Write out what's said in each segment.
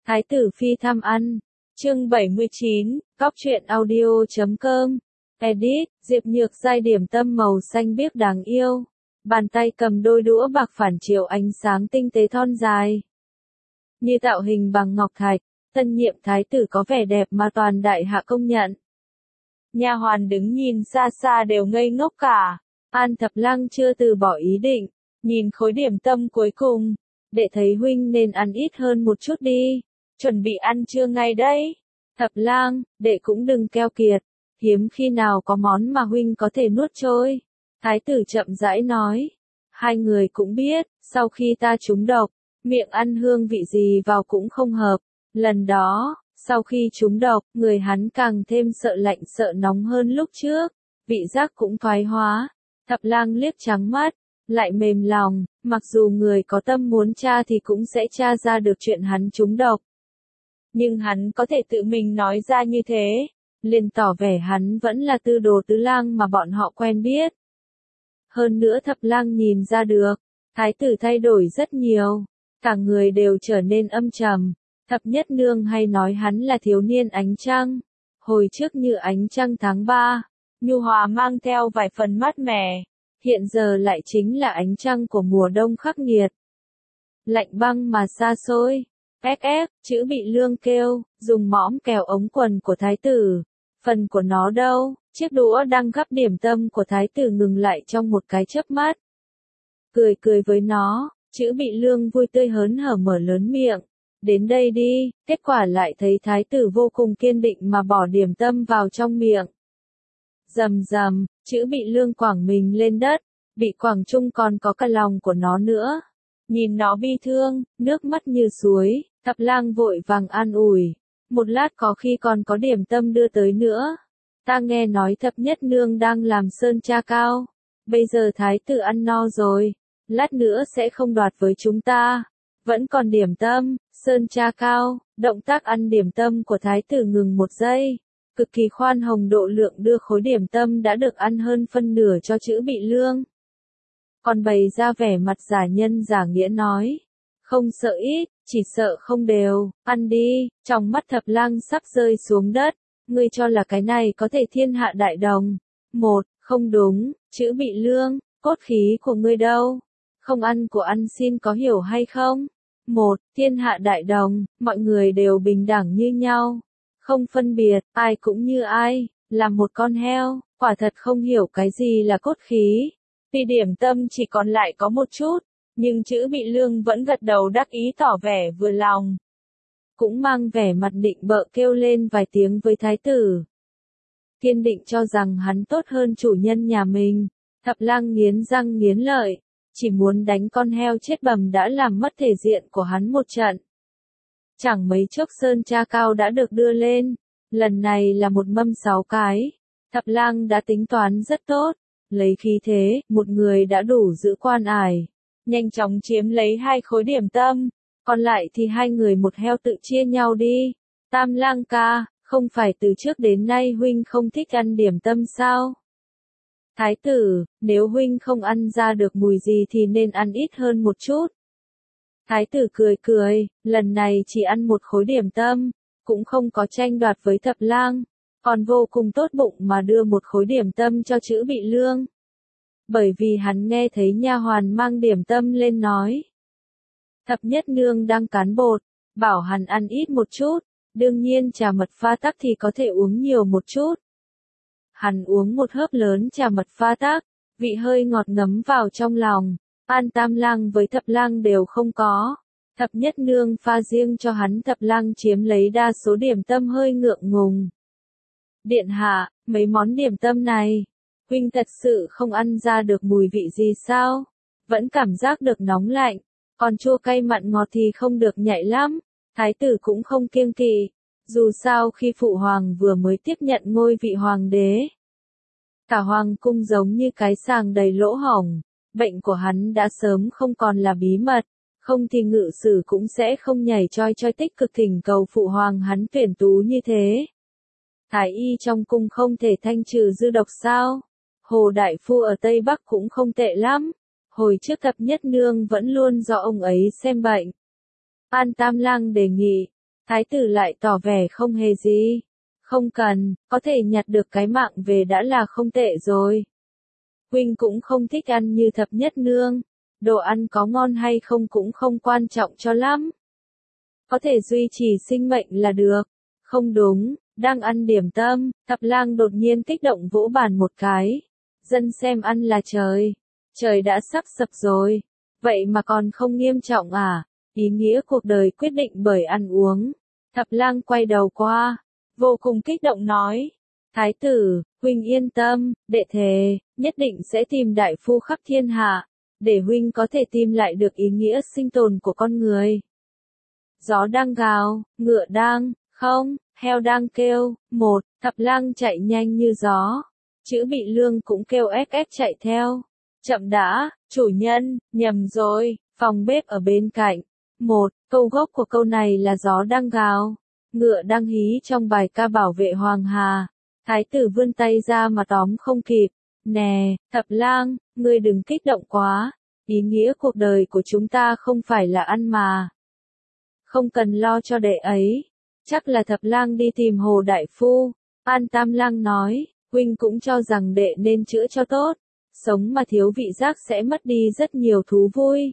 Thái tử phi thăm ăn. Chương 79, Cóc truyện audio.com. Edit, Diệp Nhược Giai điểm tâm màu xanh biếc đáng yêu. Bàn tay cầm đôi đũa bạc phản chiếu ánh sáng tinh tế thon dài. Như tạo hình bằng ngọc thạch, tân nhiệm thái tử có vẻ đẹp mà toàn đại hạ công nhận. Nha hoàn đứng nhìn xa xa đều ngây ngốc cả. An Thập Lăng chưa từ bỏ ý định, nhìn khối điểm tâm cuối cùng. Đệ thấy huynh nên ăn ít hơn một chút đi. Chuẩn bị ăn trưa ngay đấy. Thập Lang, đệ cũng đừng keo kiệt. Hiếm khi nào có món mà huynh có thể nuốt trôi. Thái tử chậm rãi nói. Hai người cũng biết, sau khi ta trúng độc, miệng ăn hương vị gì vào cũng không hợp. Lần đó, sau khi trúng độc, người hắn càng thêm sợ lạnh sợ nóng hơn lúc trước. Vị giác cũng thoái hóa. Thập Lang liếc trắng mắt, lại mềm lòng, mặc dù người có tâm muốn tra thì cũng sẽ tra ra được chuyện hắn trúng độc. Nhưng hắn có thể tự mình nói ra như thế, liền tỏ vẻ hắn vẫn là tư đồ tứ lang mà bọn họ quen biết. Hơn nữa Thập Lang nhìn ra được, thái tử thay đổi rất nhiều, cả người đều trở nên âm trầm. Thập Nhất Nương hay nói hắn là thiếu niên ánh trăng, hồi trước như ánh trăng tháng 3, nhu hòa mang theo vài phần mát mẻ, hiện giờ lại chính là ánh trăng của mùa đông khắc nghiệt. Lạnh băng mà xa xôi. Chữ Bị Lương kêu, dùng mõm kéo ống quần của thái tử. Phần của nó đâu? Chiếc đũa đang gắp điểm tâm của thái tử ngừng lại trong một cái chớp mắt. Cười với nó, Chữ Bị Lương vui tươi hớn hở mở lớn miệng. Đến đây đi, kết quả lại thấy thái tử vô cùng kiên định mà bỏ điểm tâm vào trong miệng. Rầm rầm, Chữ Bị Lương quẳng mình lên đất, bị quẳng chung còn có cả lòng của nó nữa. Nhìn nó bi thương, nước mắt như suối, Thập Lang vội vàng an ủi. Một lát có khi còn có điểm tâm đưa tới nữa. Ta nghe nói Thập Nhất Nương đang làm sơn tra cao. Bây giờ thái tử ăn no rồi, lát nữa sẽ không đoạt với chúng ta. Vẫn còn điểm tâm, sơn tra cao. Động tác ăn điểm tâm của thái tử ngừng một giây. Cực kỳ khoan hồng độ lượng đưa khối điểm tâm đã được ăn hơn phân nửa cho Chữ Bị Lương. Còn bày ra vẻ mặt giả nhân giả nghĩa nói. Không sợ ít, chỉ sợ không đều, ăn đi. Trong mắt Thập Lang sắp rơi xuống đất. Ngươi cho là cái này có thể thiên hạ đại đồng. Không đúng, Chữ Bị Lương, cốt khí của ngươi đâu? Không ăn của ăn xin có hiểu hay không? Thiên hạ đại đồng, mọi người đều bình đẳng như nhau. Không phân biệt, ai cũng như ai, là một con heo, quả thật không hiểu cái gì là cốt khí. Tuy điểm tâm chỉ còn lại có một chút, nhưng Chữ Bị Lương vẫn gật đầu đắc ý tỏ vẻ vừa lòng. Cũng mang vẻ mặt định bợ kêu lên vài tiếng với thái tử. Kiên định cho rằng hắn tốt hơn chủ nhân nhà mình. Thập Lang nghiến răng nghiến lợi, chỉ muốn đánh con heo chết bầm đã làm mất thể diện của hắn một trận. Chẳng mấy chốc sơn tra cao đã được đưa lên, lần này là một mâm 6 cái. Thập Lang đã tính toán rất tốt, lấy khí thế, một người đã đủ giữ quan ải. Nhanh chóng chiếm lấy 2 khối điểm tâm, còn lại thì 2 người một heo tự chia nhau đi. Tam Lang ca, không phải từ trước đến nay huynh không thích ăn điểm tâm sao? Thái tử, nếu huynh không ăn ra được mùi gì thì nên ăn ít hơn một chút. Thái tử cười, lần này chỉ ăn một khối điểm tâm, cũng không có tranh đoạt với Thập Lang, còn vô cùng tốt bụng mà đưa một khối điểm tâm cho Chữ Bị Lương. Bởi vì hắn nghe thấy nha hoàn mang điểm tâm lên nói. Thập Nhất Nương đang cán bột, bảo hắn ăn ít một chút, đương nhiên trà mật pha tắc thì có thể uống nhiều một chút. Hắn uống một hớp lớn trà mật pha tắc, vị hơi ngọt ngấm vào trong lòng. An Tam Lang với Thập Lang đều không có. Thập Nhất Nương pha riêng cho hắn. Thập Lang chiếm lấy đa số điểm tâm hơi ngượng ngùng. Điện hạ, mấy món điểm tâm này, huynh thật sự không ăn ra được mùi vị gì sao? Vẫn cảm giác được nóng lạnh, còn chua cay mặn ngọt thì không được nhạy lắm. Thái tử cũng không kiêng kỵ, dù sao khi phụ hoàng vừa mới tiếp nhận ngôi vị hoàng đế. Cả hoàng cung giống như cái sàng đầy lỗ hổng. Bệnh của hắn đã sớm không còn là bí mật, không thì ngự sử cũng sẽ không nhảy choi choi tích cực thỉnh cầu phụ hoàng hắn tuyển tú như thế. Thái y trong cung không thể thanh trừ dư độc sao? Hồ Đại Phu ở Tây Bắc cũng không tệ lắm. Hồi trước Thập Nhất Nương vẫn luôn do ông ấy xem bệnh. An Tam Lang đề nghị, Thái tử lại tỏ vẻ không hề gì. Không cần, có thể nhặt được cái mạng về đã là không tệ rồi. Huynh cũng không thích ăn như thập nhất nương. Đồ ăn có ngon hay không cũng không quan trọng cho lắm. Có thể duy trì sinh mệnh là được. Không đúng, đang ăn điểm tâm, Thập Lang đột nhiên kích động vỗ bàn một cái. Dân xem ăn là trời. Trời đã sắp sập rồi. Vậy mà còn không nghiêm trọng à? Ý nghĩa cuộc đời quyết định bởi ăn uống. Thập Lang quay đầu qua, vô cùng kích động nói. Thái tử, huynh yên tâm, đệ thề, nhất định sẽ tìm đại phu khắp thiên hạ, để huynh có thể tìm lại được ý nghĩa sinh tồn của con người. Gió đang gào, ngựa đang, không, heo đang kêu, một, Thập Lang chạy nhanh như gió. Chữ Bị Lương cũng kêu ép ép chạy theo. Chậm đã, chủ nhân, nhầm rồi, phòng bếp ở bên cạnh. Một, câu gốc của câu này là gió đang gào, ngựa đang hí trong bài ca bảo vệ Hoàng Hà. Thái tử vươn tay ra mà tóm không kịp. Nè, Thập Lang, ngươi đừng kích động quá. Ý nghĩa cuộc đời của chúng ta không phải là ăn mà. Không cần lo cho đệ ấy. Chắc là Thập Lang đi tìm Hồ Đại Phu. An Tam Lang nói, huynh cũng cho rằng đệ nên chữa cho tốt. Sống mà thiếu vị giác sẽ mất đi rất nhiều thú vui.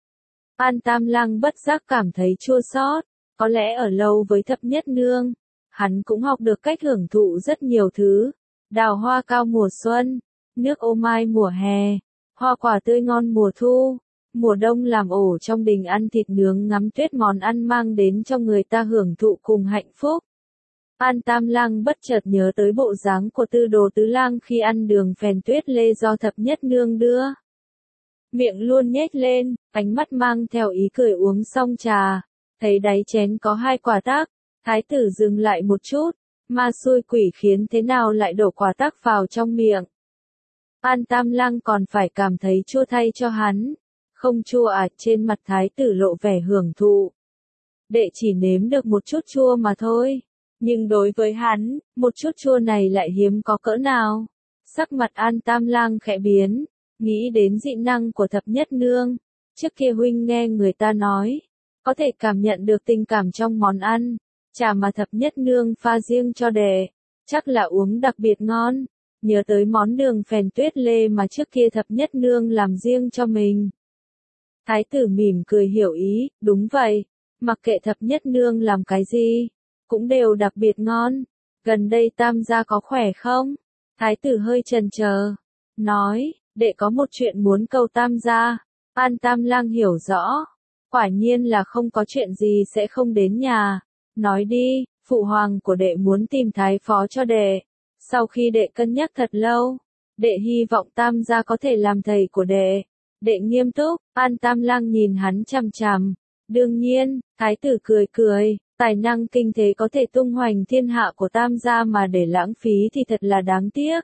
An Tam Lang bất giác cảm thấy chua xót. Có lẽ ở lâu với thập nhất nương, hắn cũng học được cách hưởng thụ rất nhiều thứ. Đào hoa cao mùa xuân, nước ô mai mùa hè, hoa quả tươi ngon mùa thu, mùa đông làm ổ trong đình ăn thịt nướng ngắm tuyết món ăn mang đến cho người ta hưởng thụ cùng hạnh phúc. An Tam Lang bất chợt nhớ tới bộ dáng của Tư Đồ Tứ Lang khi ăn đường phèn tuyết lê do thập nhất nương đưa. Miệng luôn nhếch lên, ánh mắt mang theo ý cười uống xong trà. Thấy đáy chén có 2 quả tắc, thái tử dừng lại một chút, ma xui quỷ khiến thế nào lại đổ quả tắc vào trong miệng. An Tam Lang còn phải cảm thấy chua thay cho hắn. Không chua à? Trên mặt thái tử lộ vẻ hưởng thụ. Đệ chỉ nếm được một chút chua mà thôi. Nhưng đối với hắn, một chút chua này lại hiếm có cỡ nào. Sắc mặt An Tam Lang khẽ biến, nghĩ đến dị năng của thập nhất nương. Trước kia huynh nghe người ta nói, có thể cảm nhận được tình cảm trong món ăn. Trà mà thập nhất nương pha riêng cho đệ, chắc là uống đặc biệt ngon. Nhớ tới món đường phèn tuyết lê mà trước kia thập nhất nương làm riêng cho mình. Thái tử mỉm cười hiểu ý, đúng vậy, mặc kệ thập nhất nương làm cái gì, cũng đều đặc biệt ngon. Gần đây Tam gia có khỏe không? Thái tử hơi chần chờ, nói, đệ có một chuyện muốn cầu Tam gia. An Tam Lang hiểu rõ, quả nhiên là không có chuyện gì sẽ không đến nhà. Nói đi, phụ hoàng của đệ muốn tìm thái phó cho đệ. Sau khi đệ cân nhắc thật lâu, đệ hy vọng Tam gia có thể làm thầy của đệ. Đệ nghiêm túc, An Tam Lang nhìn hắn chằm chằm. Đương nhiên, thái tử cười cười, tài năng kinh thế có thể tung hoành thiên hạ của Tam gia mà để lãng phí thì thật là đáng tiếc.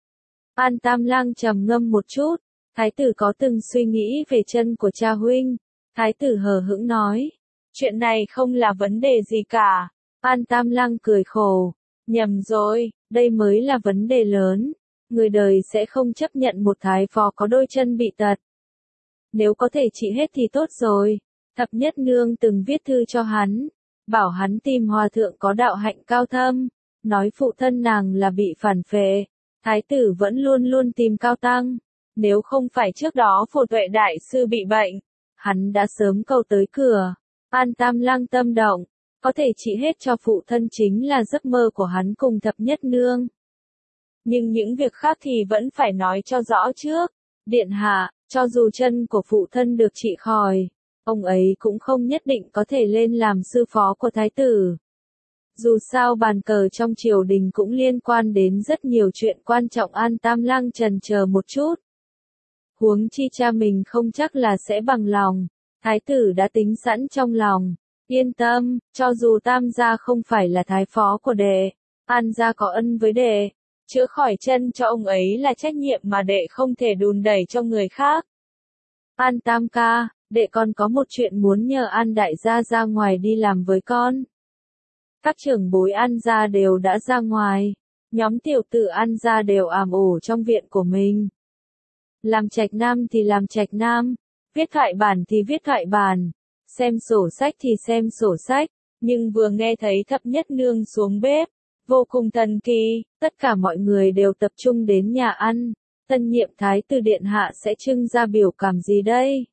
An Tam Lang trầm ngâm một chút, thái tử có từng suy nghĩ về chân của cha huynh. Thái tử hờ hững nói, chuyện này không là vấn đề gì cả. An Tam Lang cười khổ, nhầm rồi, đây mới là vấn đề lớn. Người đời sẽ không chấp nhận một thái phó có đôi chân bị tật. Nếu có thể trị hết thì tốt rồi. Thập nhất nương từng viết thư cho hắn, bảo hắn tìm hòa thượng có đạo hạnh cao thâm, nói phụ thân nàng là bị phản phệ. Thái tử vẫn luôn luôn tìm cao tăng. Nếu không phải trước đó Phổ Tuệ đại sư bị bệnh, hắn đã sớm cầu tới cửa. An Tam Lang tâm động, có thể trị hết cho phụ thân chính là giấc mơ của hắn cùng thập nhất nương. Nhưng những việc khác thì vẫn phải nói cho rõ trước. Điện hạ, cho dù chân của phụ thân được trị khỏi, ông ấy cũng không nhất định có thể lên làm sư phó của thái tử. Dù sao bàn cờ trong triều đình cũng liên quan đến rất nhiều chuyện quan trọng. An Tam Lang chần chờ một chút. Huống chi cha mình không chắc là sẽ bằng lòng. Thái tử đã tính sẵn trong lòng. Yên tâm, cho dù Tam gia không phải là thái phó của đệ, An gia có ân với đệ. Chữa khỏi chân cho ông ấy là trách nhiệm mà đệ không thể đùn đẩy cho người khác. An Tam ca, đệ còn có một chuyện muốn nhờ An đại gia ra ngoài đi làm với con. Các trưởng bối An gia đều đã ra ngoài. Nhóm tiểu tử An gia đều ảm ổ trong viện của mình. Làm trạch nam thì làm trạch nam. Viết thoại bản thì viết thoại bản. Xem sổ sách thì xem sổ sách. Nhưng vừa nghe thấy thập nhất nương xuống bếp, vô cùng thần kỳ, tất cả mọi người đều tập trung đến nhà ăn. Tân nhiệm thái tử điện hạ sẽ trưng ra biểu cảm gì đây?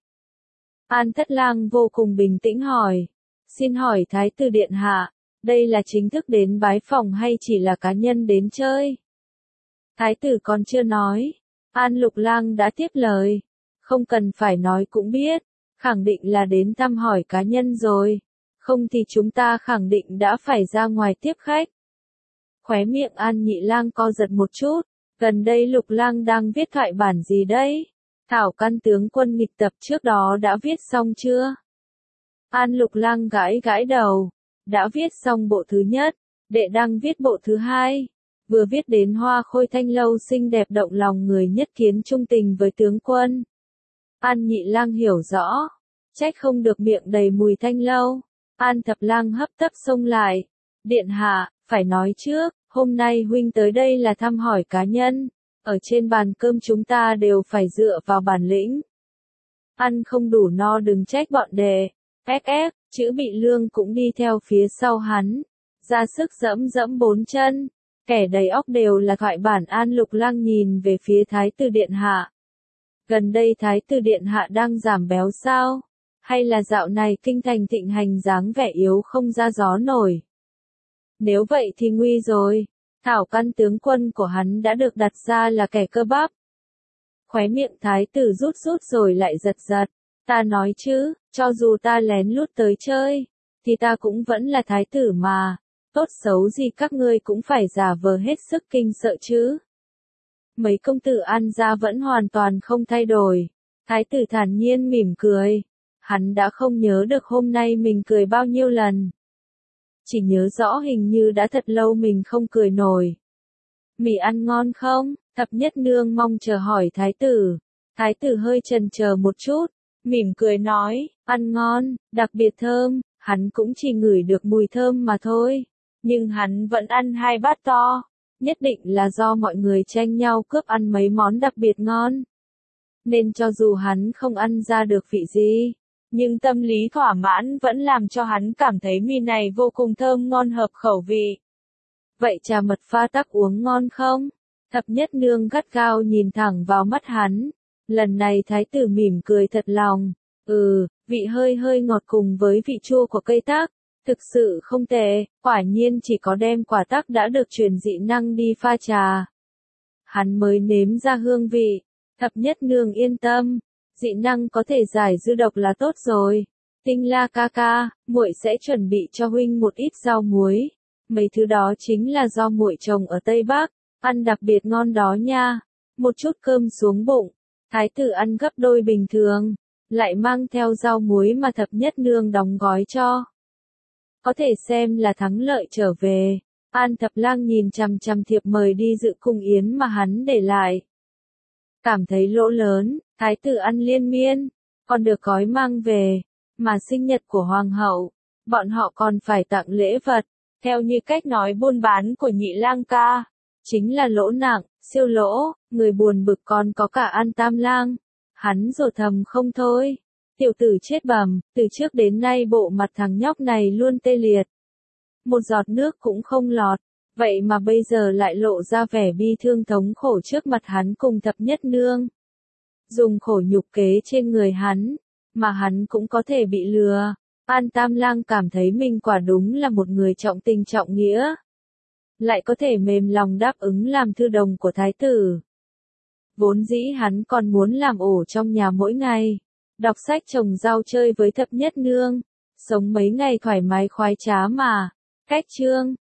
An Thất Lang vô cùng bình tĩnh hỏi. Xin hỏi thái tử điện hạ, đây là chính thức đến bái phỏng hay chỉ là cá nhân đến chơi? Thái tử còn chưa nói. An Lục Lang đã tiếp lời. Không cần phải nói cũng biết, khẳng định là đến thăm hỏi cá nhân rồi. Không thì chúng ta khẳng định đã phải ra ngoài tiếp khách. Khóe miệng An Nhị Lang co giật một chút. Gần đây Lục Lang đang viết thoại bản gì đấy? Thảo căn tướng quân nghịch tập trước đó đã viết xong chưa? An Lục Lang gãi gãi đầu. Đã viết xong bộ thứ nhất, đệ đang viết bộ thứ hai. Vừa viết đến hoa khôi thanh lâu xinh đẹp động lòng người nhất kiến trung tình với tướng quân. An Nhị Lang hiểu rõ. Trách không được miệng đầy mùi thanh lâu. An Thập Lang hấp tấp xông lại. Điện hạ, phải nói trước, hôm nay huynh tới đây là thăm hỏi cá nhân. Ở trên bàn cơm chúng ta đều phải dựa vào bản lĩnh. Ăn không đủ no đừng trách bọn đệ. Ép, chữ Bị Lương cũng đi theo phía sau hắn. Ra sức dẫm dẫm bốn chân. Kẻ đầy óc đều là thoại bản. An Lục Lang nhìn về phía Thái tử Điện Hạ. Gần đây Thái tử Điện Hạ đang giảm béo sao? Hay là dạo này kinh thành thịnh hành dáng vẻ yếu không ra gió nổi? Nếu vậy thì nguy rồi. Thảo căn tướng quân của hắn đã được đặt ra là kẻ cơ bắp. Khóe miệng thái tử rút rút rồi lại giật giật. Ta nói chứ, cho dù ta lén lút tới chơi, thì ta cũng vẫn là thái tử mà. Tốt xấu gì các ngươi cũng phải giả vờ hết sức kinh sợ chứ. Mấy công tử An gia vẫn hoàn toàn không thay đổi. Thái tử thản nhiên mỉm cười. Hắn đã không nhớ được hôm nay mình cười bao nhiêu lần. Chỉ nhớ rõ hình như đã thật lâu mình không cười nổi. Mì ăn ngon không? Thập nhất nương mong chờ hỏi thái tử. Thái tử hơi chần chờ một chút, mỉm cười nói, ăn ngon, đặc biệt thơm, hắn cũng chỉ ngửi được mùi thơm mà thôi. Nhưng hắn vẫn ăn 2 bát to, nhất định là do mọi người tranh nhau cướp ăn mấy món đặc biệt ngon. Nên cho dù hắn không ăn ra được vị gì, nhưng tâm lý thỏa mãn vẫn làm cho hắn cảm thấy mì này vô cùng thơm ngon hợp khẩu vị. Vậy trà mật pha tắc uống ngon không? Thập nhất nương gắt gao nhìn thẳng vào mắt hắn. Lần này thái tử mỉm cười thật lòng. Vị hơi hơi ngọt cùng với vị chua của cây tắc. Thực sự không tệ, quả nhiên chỉ có đem quả tắc đã được truyền dị năng đi pha trà. Hắn mới nếm ra hương vị. Thập nhất nương yên tâm. Dị năng có thể giải dư độc là tốt rồi. Tinh La ca ca, muội sẽ chuẩn bị cho huynh một ít rau muối. Mấy thứ đó chính là do muội trồng ở Tây Bắc, ăn đặc biệt ngon đó nha. Một chút cơm xuống bụng, thái tử ăn gấp đôi bình thường, lại mang theo rau muối mà thập nhất nương đóng gói cho. Có thể xem là thắng lợi trở về. An Thập Lang nhìn chằm chằm thiệp mời đi dự cung yến mà hắn để lại. Cảm thấy lỗ lớn, thái tử ăn liên miên, còn được gói mang về, mà sinh nhật của hoàng hậu, bọn họ còn phải tặng lễ vật, theo như cách nói buôn bán của Nhị Lang ca, chính là lỗ nặng, siêu lỗ, người buồn bực còn có cả An Tam Lang. Hắn rồ thầm không thôi, tiểu tử chết bầm, từ trước đến nay bộ mặt thằng nhóc này luôn tê liệt. Một giọt nước cũng không lọt. Vậy mà bây giờ lại lộ ra vẻ bi thương thống khổ trước mặt hắn cùng thập nhất nương. Dùng khổ nhục kế trên người hắn, mà hắn cũng có thể bị lừa. An Tam Lang cảm thấy mình quả đúng là một người trọng tình trọng nghĩa. Lại có thể mềm lòng đáp ứng làm thư đồng của thái tử. Vốn dĩ hắn còn muốn làm ổ trong nhà mỗi ngày. Đọc sách trồng rau chơi với thập nhất nương. Sống mấy ngày thoải mái khoái trá mà. Cách chương.